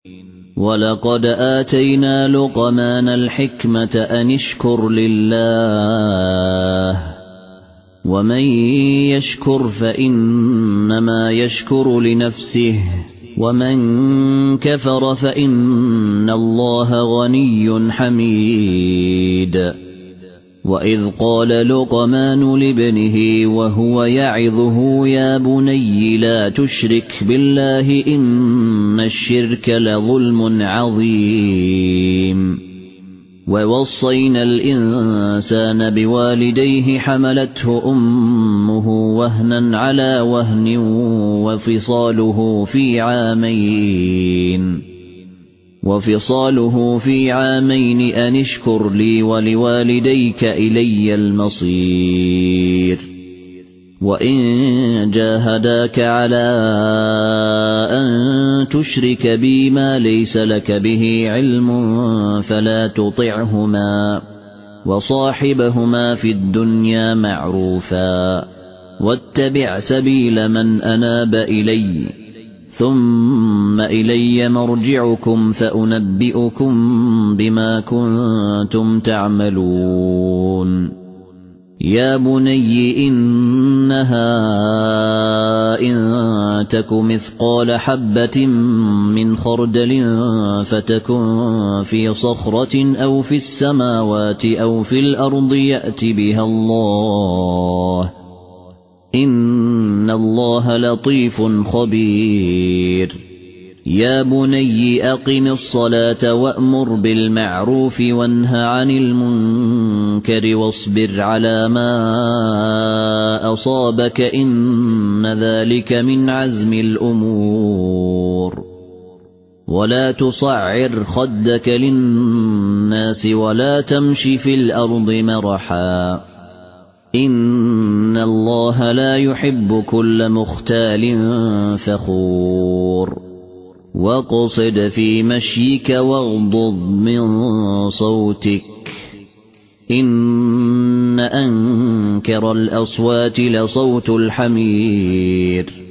ولقد آتينا لقمان الحكمة أن اشكر لله ومن يشكر فإنما يشكر لنفسه ومن كفر فإن الله غني حميد وإذ قال لقمان لابنه وهو يعظه يا بني لا تشرك بالله إن الشرك لظلم عظيم ووصينا الإنسان بوالديه حملته أمه وهنا على وهن وفصاله في عامين أن اشكر لي ولوالديك إلي المصير وإن جاهداك على أن تشرك بي ما ليس لك به علم فلا تطعهما وصاحبهما في الدنيا معروفا واتبع سبيل من أناب إلي ثم إلي مرجعكم فأنبئكم بما كنتم تعملون يا بني إنها إن تك مثقال حبة من خردل فتكن في صخرة أو في السماوات أو في الأرض يأت بها الله إن الله لطيف خبير يا بني أقم الصلاة وأمر بالمعروف وانه عن المنكر واصبر على ما أصابك إن ذلك من عزم الأمور ولا تصعر خدك للناس ولا تمش في الأرض مرحا إن الله لا يحب كل مختال فخور واقصد في مشيك واغضض من صوتك إن أنكر الأصوات لصوت الحمير